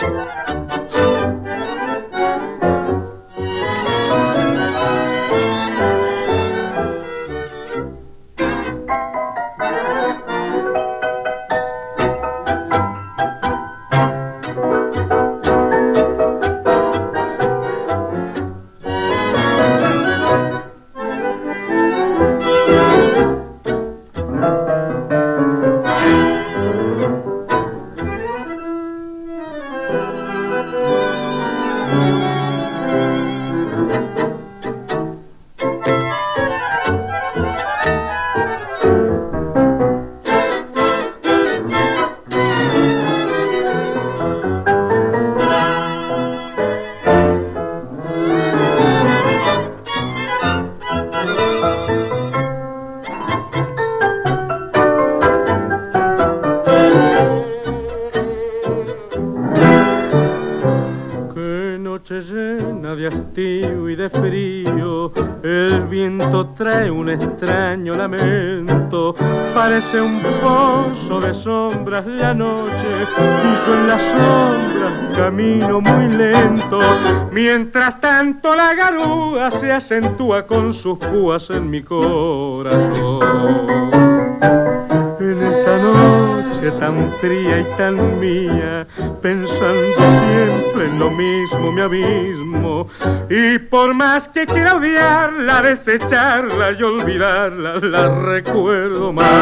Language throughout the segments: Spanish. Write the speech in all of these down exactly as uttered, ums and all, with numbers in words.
Noche llena de hastío y de frío, el viento trae un extraño lamento, parece un pozo de sombras la noche, y yo en las sombras camino muy lento, mientras tanto la garúa se acentúa con sus púas en mi corazón. En esta noche tan fría y tan mía, pensando siempre en lo mismo me abismo, y por más que quiera odiarla, desecharla y olvidarla, la recuerdo más.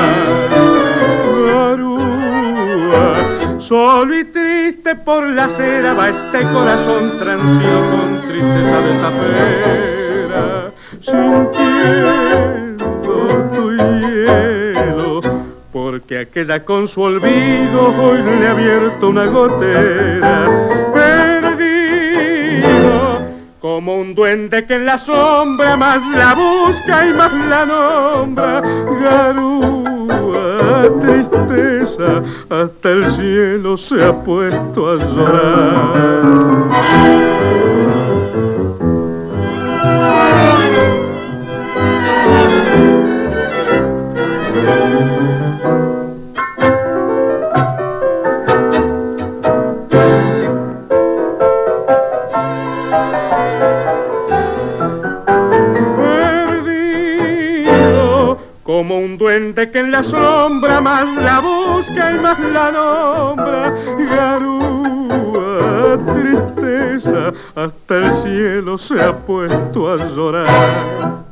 Garúa, solo y triste por la acera va este corazón transido con tristeza de tapera, sintiendo tu hielo, porque aquella con su olvido hoy le ha abierto una gotera. Perdido como un duende que en la sombra más la busca y más la nombra. Garúa, tristeza, hasta el cielo se ha puesto a llorar. Como un duende que en la sombra más la busca y más la nombra. Garúa, tristeza, hasta el cielo se ha puesto a llorar.